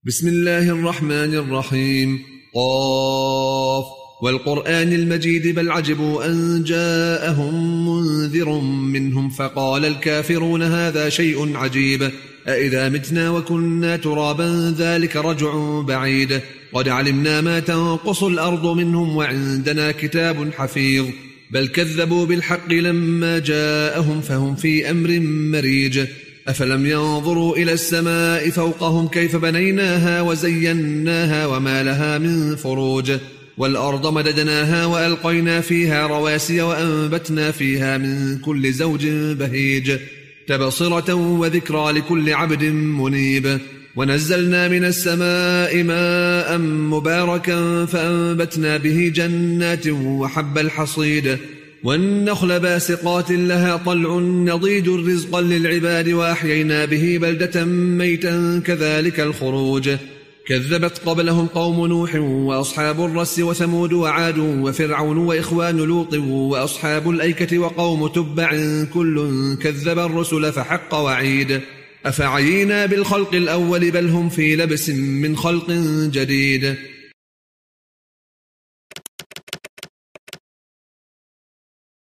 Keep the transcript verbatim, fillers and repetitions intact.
بسم الله الرحمن الرحيم. قاف والقرآن المجيد بل عجبوا أن جاءهم منذر منهم فقال الكافرون هذا شيء عجيب أإذا متنا وكنا ترابا ذلك رجع بعيد قد علمنا ما تنقص الأرض منهم وعندنا كتاب حفيظ بل كذبوا بالحق لما جاءهم فهم في أمر مريج أفلم ينظروا إلى السماء فوقهم كيف بنيناها وزيناها وما لها من فروج والأرض مددناها وألقينا فيها رواسي وأنبتنا فيها من كل زوج بهيج تبصرة وذكرى لكل عبد منيب ونزلنا من السماء ماء مباركا فأنبتنا به جنات وحب الحصيد والنخل باسقات لها طلع نضيد رزقا للعباد وأحيينا به بلدة ميتا كذلك الخروج كذبت قبلهم قوم نوح وأصحاب الرس وثمود وعاد وفرعون وإخوان لوط وأصحاب الأيكة وقوم تبع كل كذب الرسل فحق وعيد أفعينا بالخلق الأول بل هم في لبس من خلق جديد